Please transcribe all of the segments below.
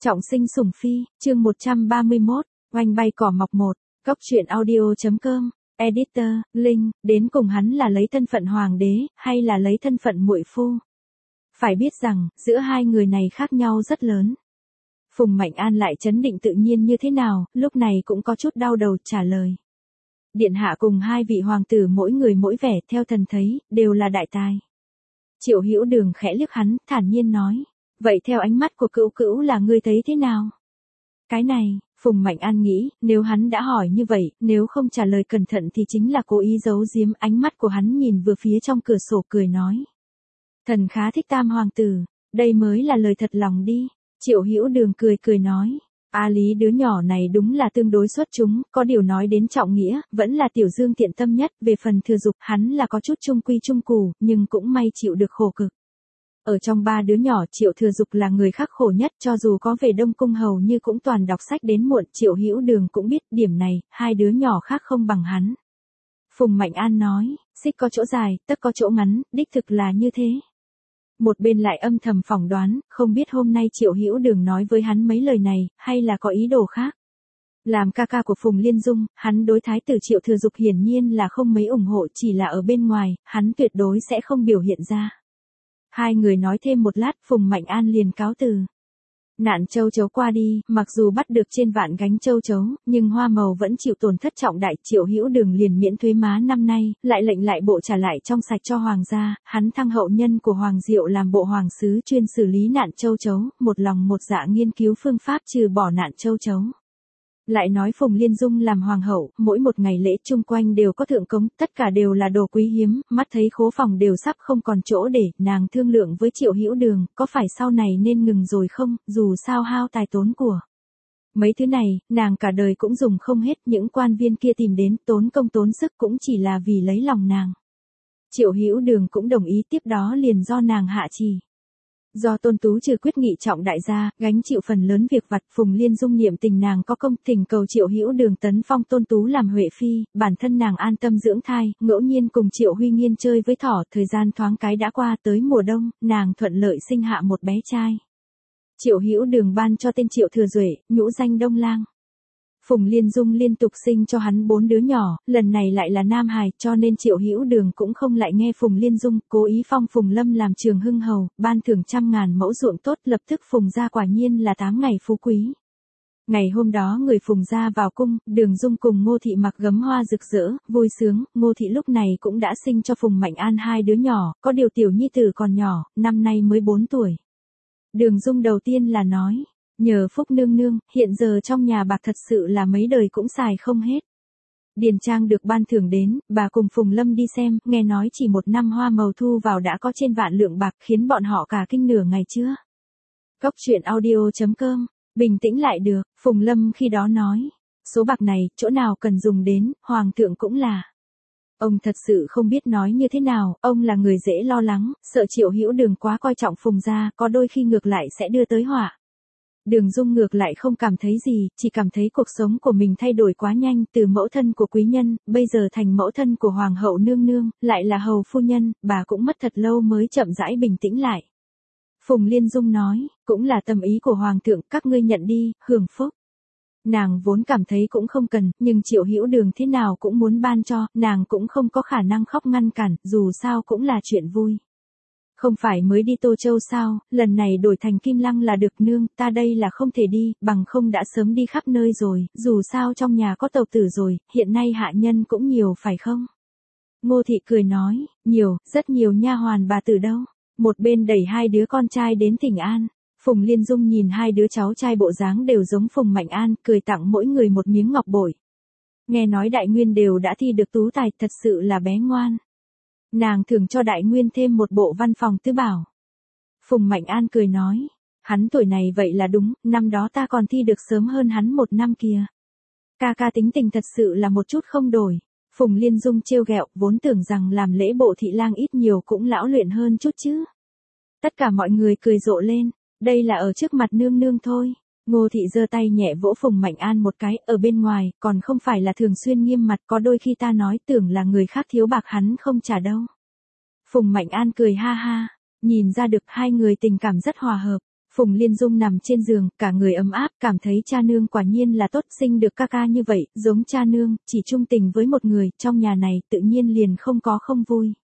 Trọng sinh sủng phi, chương 131, oanh bay cỏ mọc một, góc truyện audio.com, editor, Linh, đến cùng hắn là lấy thân phận hoàng đế, hay là lấy thân phận muội phu? Phải biết rằng, giữa hai người này khác nhau rất lớn. Phùng Mạnh An lại trấn định tự nhiên như thế nào, lúc này cũng có chút đau đầu trả lời. Điện hạ cùng hai vị hoàng tử mỗi người mỗi vẻ, theo thần thấy, đều là đại tài. Triệu Hữu Đường khẽ liếc hắn, thản nhiên nói. Vậy theo ánh mắt của Cữu Cữu là ngươi thấy thế nào? Cái này, Phùng Mạnh An nghĩ, nếu hắn đã hỏi như vậy, nếu không trả lời cẩn thận thì chính là cố ý giấu giếm. Ánh mắt của hắn nhìn vừa phía trong cửa sổ cười nói. Thần khá thích Tam hoàng tử, đây mới là lời thật lòng đi. Triệu Hữu Đường cười cười nói. A Lý đứa nhỏ này đúng là tương đối xuất chúng, có điều nói đến trọng nghĩa, vẫn là Tiểu Dương tiện tâm nhất. Về phần Thừa Dục, hắn là có chút trung quy trung củ, nhưng cũng may chịu được khổ cực. Ở trong ba đứa nhỏ, Triệu Thừa Dục là người khắc khổ nhất, cho dù có về Đông Cung hầu như cũng toàn đọc sách đến muộn. Triệu Hữu Đường cũng biết điểm này, hai đứa nhỏ khác không bằng hắn. Phùng Mạnh An nói, xích có chỗ dài, tấc có chỗ ngắn, đích thực là như thế. Một bên lại âm thầm phỏng đoán, không biết hôm nay Triệu Hữu Đường nói với hắn mấy lời này, hay là có ý đồ khác. Làm ca ca của Phùng Liên Dung, hắn đối thái tử Triệu Thừa Dục hiển nhiên là không mấy ủng hộ, chỉ là ở bên ngoài, hắn tuyệt đối sẽ không biểu hiện ra. Hai người nói thêm một lát, Phùng Mạnh An liền cáo từ. Nạn châu chấu qua đi, mặc dù bắt được trên vạn gánh châu chấu, nhưng hoa màu vẫn chịu tổn thất trọng đại. Triệu Hữu Đường liền miễn thuế má năm nay, lại lệnh lại bộ trả lại trong sạch cho hoàng gia. Hắn thăng hậu nhân của Hoàng Diệu làm bộ hoàng sứ chuyên xử lý nạn châu chấu, một lòng một dạ nghiên cứu phương pháp trừ bỏ nạn châu chấu. Lại nói Phùng Liên Dung làm hoàng hậu, mỗi một ngày lễ chung quanh đều có thượng cống, tất cả đều là đồ quý hiếm, mắt thấy khố phòng đều sắp không còn chỗ để, nàng thương lượng với Triệu Hữu Đường, có phải sau này nên ngừng rồi không, dù sao hao tài tốn của. Mấy thứ này, nàng cả đời cũng dùng không hết, những quan viên kia tìm đến, tốn công tốn sức cũng chỉ là vì lấy lòng nàng. Triệu Hữu Đường cũng đồng ý, tiếp đó liền do nàng hạ chỉ. Do Tôn Tú trừ quyết nghị trọng đại gia, gánh chịu phần lớn việc vặt. Phùng Liên Dung niệm tình nàng có công, thỉnh cầu Triệu Hữu Đường tấn phong Tôn Tú làm huệ phi, bản thân nàng an tâm dưỡng thai, ngẫu nhiên cùng Triệu Huy Nghiên chơi với thỏ. Thời gian thoáng cái đã qua, tới mùa đông, nàng thuận lợi sinh hạ một bé trai. Triệu Hữu Đường ban cho tên Triệu Thừa Duệ, nhũ danh Đông Lang. Phùng Liên Dung liên tục sinh cho hắn 4 đứa nhỏ, lần này lại là nam hài, cho nên Triệu Hữu Đường cũng không lại nghe Phùng Liên Dung, cố ý phong Phùng Lâm làm trường hưng hầu, ban thưởng 100.000 mẫu ruộng tốt. Lập tức Phùng gia quả nhiên là 8 ngày phú quý. Ngày hôm đó người Phùng gia vào cung, Đường Dung cùng Ngô Thị mặc gấm hoa rực rỡ, vui sướng. Ngô Thị lúc này cũng đã sinh cho Phùng Mạnh An 2 đứa nhỏ, có điều tiểu nhi tử còn nhỏ, năm nay mới 4 tuổi. Đường Dung đầu tiên là nói. Nhờ Phúc nương nương, hiện giờ trong nhà bạc thật sự là mấy đời cũng xài không hết. Điền trang được ban thưởng đến, bà cùng Phùng Lâm đi xem, nghe nói chỉ một năm hoa màu thu vào đã có trên vạn lượng bạc, khiến bọn họ cả kinh nửa ngày chưa. Góc truyện audio.com, bình tĩnh lại được, Phùng Lâm khi đó nói. Số bạc này, chỗ nào cần dùng đến, hoàng thượng cũng là. Ông thật sự không biết nói như thế nào, ông là người dễ lo lắng, sợ Triệu Hữu Đường quá coi trọng Phùng gia, có đôi khi ngược lại sẽ đưa tới họa. Đường Dung ngược lại không cảm thấy gì, chỉ cảm thấy cuộc sống của mình thay đổi quá nhanh, từ mẫu thân của quý nhân, bây giờ thành mẫu thân của hoàng hậu nương nương, lại là hầu phu nhân, bà cũng mất thật lâu mới chậm rãi bình tĩnh lại. Phùng Liên Dung nói, cũng là tâm ý của hoàng thượng, các ngươi nhận đi, hưởng phúc. Nàng vốn cảm thấy cũng không cần, nhưng Triệu Hữu Đường thế nào cũng muốn ban cho, nàng cũng không có khả năng khóc ngăn cản, dù sao cũng là chuyện vui. Không phải mới đi Tô Châu sao, lần này đổi thành Kim Lăng là được nương, ta đây là không thể đi, bằng không đã sớm đi khắp nơi rồi, dù sao trong nhà có tàu tử rồi, hiện nay hạ nhân cũng nhiều phải không? Ngô Thị cười nói, nhiều, rất nhiều nha hoàn bà tử đâu. Một bên đẩy 2 đứa con trai đến Thỉnh An. Phùng Liên Dung nhìn 2 đứa cháu trai bộ dáng đều giống Phùng Mạnh An, cười tặng mỗi người một miếng ngọc bội. Nghe nói Đại Nguyên đều đã thi được tú tài, thật sự là bé ngoan. Nàng thưởng cho Đại Nguyên thêm một bộ văn phòng tứ bảo. Phùng Mạnh An cười nói, hắn tuổi này vậy là đúng, năm đó ta còn thi được sớm hơn hắn 1 năm kìa. Ca ca tính tình thật sự là một chút không đổi. Phùng Liên Dung trêu ghẹo, vốn tưởng rằng làm lễ bộ thị lang ít nhiều cũng lão luyện hơn chút chứ. Tất cả mọi người cười rộ lên, đây là ở trước mặt nương nương thôi. Ngô Thị giơ tay nhẹ vỗ Phùng Mạnh An một cái, ở bên ngoài, còn không phải là thường xuyên nghiêm mặt, có đôi khi ta nói tưởng là người khác thiếu bạc hắn không trả đâu. Phùng Mạnh An cười ha ha, nhìn ra được hai người tình cảm rất hòa hợp. Phùng Liên Dung nằm trên giường, cả người ấm áp, cảm thấy cha nương quả nhiên là tốt, sinh được ca ca như vậy, giống cha nương, chỉ trung tình với một người, trong nhà này tự nhiên liền không có không vui.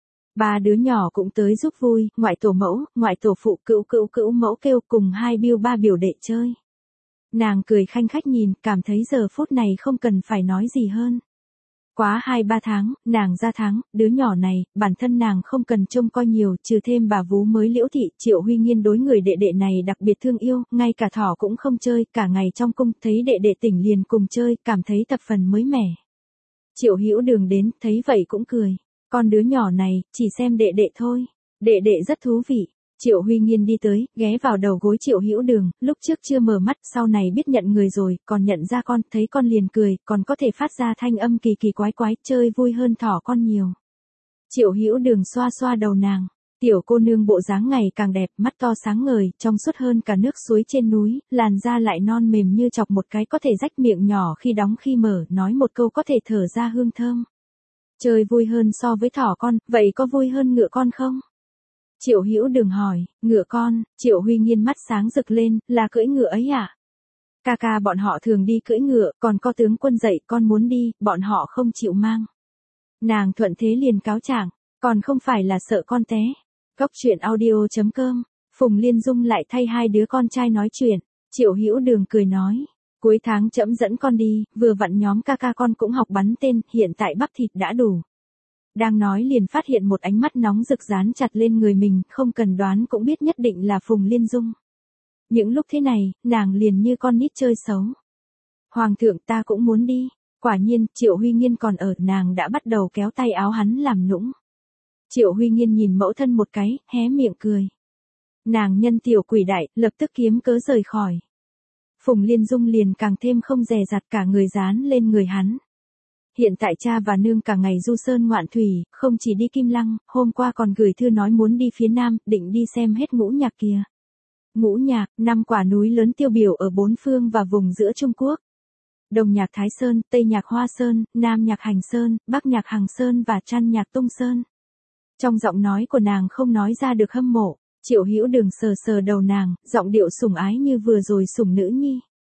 Ba đứa nhỏ cũng tới giúp vui, ngoại tổ mẫu, ngoại tổ phụ, cữu mẫu kêu cùng hai biêu ba biểu đệ chơi. Nàng cười khanh khách nhìn, cảm thấy giờ phút này không cần phải nói gì hơn. Quá 2-3 tháng, nàng ra tháng, đứa nhỏ này, bản thân nàng không cần trông coi nhiều, trừ thêm bà vú mới Liễu Thị, Triệu Huy Nghiên đối người đệ đệ này đặc biệt thương yêu, ngay cả thỏ cũng không chơi, cả ngày trong cung, thấy đệ đệ tỉnh liền cùng chơi, cảm thấy thập phần mới mẻ. Triệu Hữu Đường đến, thấy vậy cũng cười. Con đứa nhỏ này, chỉ xem đệ đệ thôi. Đệ đệ rất thú vị. Triệu Huy Nghiên đi tới, ghé vào đầu gối Triệu Hữu Đường, lúc trước chưa mở mắt, sau này biết nhận người rồi, còn nhận ra con, thấy con liền cười, còn có thể phát ra thanh âm kỳ kỳ quái quái, chơi vui hơn thỏ con nhiều. Triệu Hữu Đường xoa xoa đầu nàng, tiểu cô nương bộ dáng ngày càng đẹp, mắt to sáng ngời, trong suốt hơn cả nước suối trên núi, làn da lại non mềm như chọc một cái có thể rách miệng nhỏ khi đóng khi mở, nói một câu có thể thở ra hương thơm. Chơi vui hơn so với thỏ con, vậy có vui hơn ngựa con không? Triệu Hữu Đường hỏi, ngựa con, Triệu Huy Nghiên mắt sáng rực lên, là cưỡi ngựa ấy à? Ca ca bọn họ thường đi cưỡi ngựa, còn có tướng quân dạy con muốn đi, bọn họ không chịu mang. Nàng thuận thế liền cáo trạng, còn không phải là sợ con té. Cốc truyện audio.com, Phùng Liên Dung lại thay hai đứa con trai nói chuyện, Triệu Hữu Đường cười nói. Cuối tháng trẫm dẫn con đi, vừa vặn nhóm ca ca con cũng học bắn tên, hiện tại bắp thịt đã đủ. Đang nói liền phát hiện một ánh mắt nóng rực dán chặt lên người mình, không cần đoán cũng biết nhất định là Phùng Liên Dung. Những lúc thế này, nàng liền như con nít chơi xấu. Hoàng thượng ta cũng muốn đi, quả nhiên, Triệu Huy Nghiên còn ở, nàng đã bắt đầu kéo tay áo hắn làm nũng. Triệu Huy Nghiên nhìn mẫu thân một cái, hé miệng cười. Nàng nhân tiểu quỷ đại, lập tức kiếm cớ rời khỏi. Phùng Liên Dung liền càng thêm không dè dặt, cả người dán lên người hắn. Hiện tại cha và nương cả ngày du sơn ngoạn thủy, không chỉ đi Kim Lăng, hôm qua còn gửi thư nói muốn đi phía Nam, định đi xem hết Ngũ Nhạc kia. Ngũ Nhạc, 5 quả núi lớn tiêu biểu ở bốn phương và vùng giữa Trung Quốc. Đông Nhạc Thái Sơn, Tây Nhạc Hoa Sơn, Nam Nhạc Hành Sơn, Bắc Nhạc Hằng Sơn và Trăn Nhạc Tung Sơn. Trong giọng nói của nàng không nói ra được hâm mộ. Triệu Hữu Đường sờ sờ đầu nàng, giọng điệu sủng ái như vừa rồi sủng nữ nhi.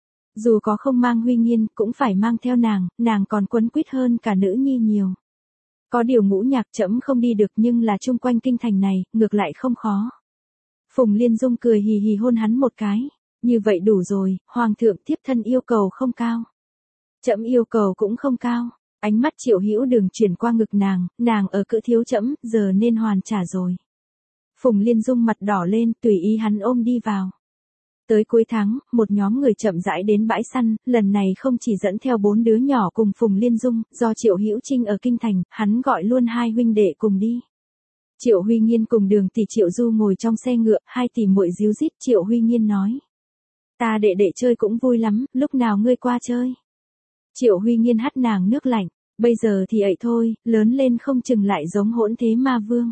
Dù có không mang Huy Nghiên, cũng phải mang theo nàng còn quấn quýt hơn cả nữ nhi nhiều. Có điều Ngũ Nhạc trẫm không đi được nhưng là chung quanh kinh thành này, ngược lại không khó. Phùng Liên Dung cười hì hì hôn hắn một cái. Như vậy đủ rồi, Hoàng thượng thiếp thân yêu cầu không cao. Trẫm yêu cầu cũng không cao. Ánh mắt Triệu Hữu Đường chuyển qua ngực nàng ở cữ thiếu trẫm, giờ nên hoàn trả rồi. Phùng Liên Dung mặt đỏ lên, tùy ý hắn ôm đi vào. Tới cuối tháng, một nhóm người chậm rãi đến bãi săn, lần này không chỉ dẫn theo 4 đứa nhỏ cùng Phùng Liên Dung, do Triệu Hữu Trinh ở kinh thành, hắn gọi luôn hai huynh đệ cùng đi. Triệu Huy Nghiên cùng Đường tỷ Triệu Du ngồi trong xe ngựa, hai tỷ muội díu dít. Triệu Huy Nghiên nói: "Ta đệ đệ chơi cũng vui lắm, lúc nào ngươi qua chơi?" Triệu Huy Nghiên hắt nàng nước lạnh: "Bây giờ thì ậy thôi, lớn lên không chừng lại giống Hỗn Thế Ma Vương.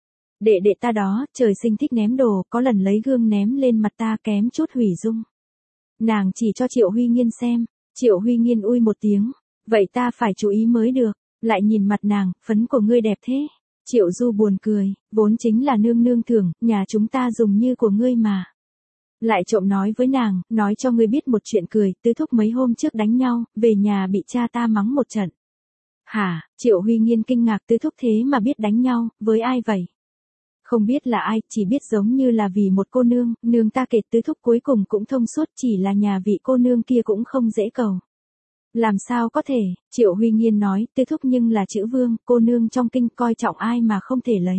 Đệ đệ ta đó, trời sinh thích ném đồ, có lần lấy gương ném lên mặt ta kém chút hủy dung." Nàng chỉ cho Triệu Huy Nghiên xem. Triệu Huy Nghiên ui một tiếng: "Vậy ta phải chú ý mới được." Lại nhìn mặt nàng: "Phấn của ngươi đẹp thế." Triệu Du buồn cười: "Vốn chính là nương nương thưởng, nhà chúng ta dùng như của ngươi mà." Lại trộm nói với nàng: "Nói cho ngươi biết một chuyện cười, tứ thúc mấy hôm trước đánh nhau, về nhà bị cha ta mắng một trận." "Hả?" Triệu Huy Nghiên kinh ngạc, tứ thúc thế mà biết đánh nhau, với ai vậy? Không biết là ai, chỉ biết giống như là vì một cô nương, nương ta kể tứ thúc cuối cùng cũng thông suốt, chỉ là nhà vị cô nương kia cũng không dễ cầu. Làm sao có thể? Triệu Huy Nghiên nói, tứ thúc nhưng là chữ vương, cô nương trong kinh coi trọng ai mà không thể lấy.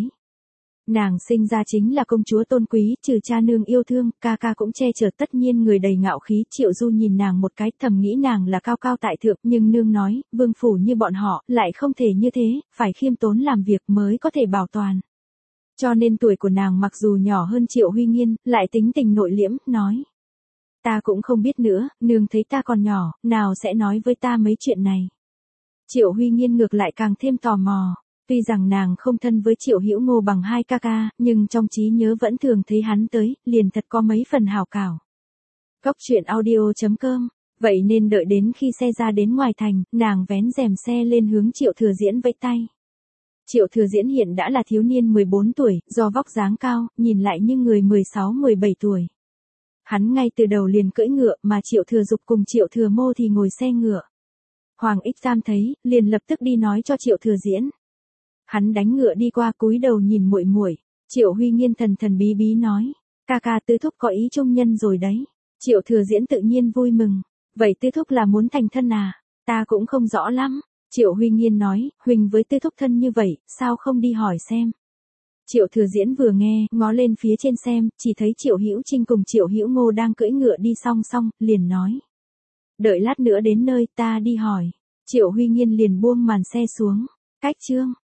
Nàng sinh ra chính là công chúa tôn quý, trừ cha nương yêu thương, ca ca cũng che chở, tất nhiên người đầy ngạo khí. Triệu Du nhìn nàng một cái, thầm nghĩ nàng là cao cao tại thượng, nhưng nương nói, vương phủ như bọn họ, lại không thể như thế, phải khiêm tốn làm việc mới có thể bảo toàn. Cho nên tuổi của nàng mặc dù nhỏ hơn Triệu Huy Nghiên, lại tính tình nội liễm, nói: "Ta cũng không biết nữa, nương thấy ta còn nhỏ, nào sẽ nói với ta mấy chuyện này." Triệu Huy Nghiên ngược lại càng thêm tò mò. Tuy rằng nàng không thân với Triệu Hữu Ngô bằng hai ca ca, nhưng trong trí nhớ vẫn thường thấy hắn tới, liền thật có mấy phần hảo cảo. Cốc truyện audio.com. Vậy nên đợi đến khi xe ra đến ngoài thành, nàng vén rèm xe lên hướng Triệu Thừa Diễn vẫy tay. Triệu Thừa Diễn hiện đã là thiếu niên 14 tuổi, do vóc dáng cao, nhìn lại như người 16-17 tuổi. Hắn ngay từ đầu liền cưỡi ngựa mà Triệu Thừa Dục cùng Triệu Thừa Mô thì ngồi xe ngựa. Hoàng Ích Giam thấy, liền lập tức đi nói cho Triệu Thừa Diễn. Hắn đánh ngựa đi qua cúi đầu nhìn muội muội. Triệu Huy Nghiên thần thần bí bí nói, ca ca Tư thúc có ý trung nhân rồi đấy. Triệu Thừa Diễn tự nhiên vui mừng, vậy Tư thúc là muốn thành thân à? Ta cũng không rõ lắm. Triệu Huy Nghiên nói, Huỳnh với Tư thúc thân như vậy, sao không đi hỏi xem. Triệu Thừa Diễn vừa nghe, ngó lên phía trên xem, chỉ thấy Triệu Hữu Trinh cùng Triệu Hữu Ngô đang cưỡi ngựa đi song song, liền nói. Đợi lát nữa đến nơi ta đi hỏi. Triệu Huy Nghiên liền buông màn xe xuống. Cách chương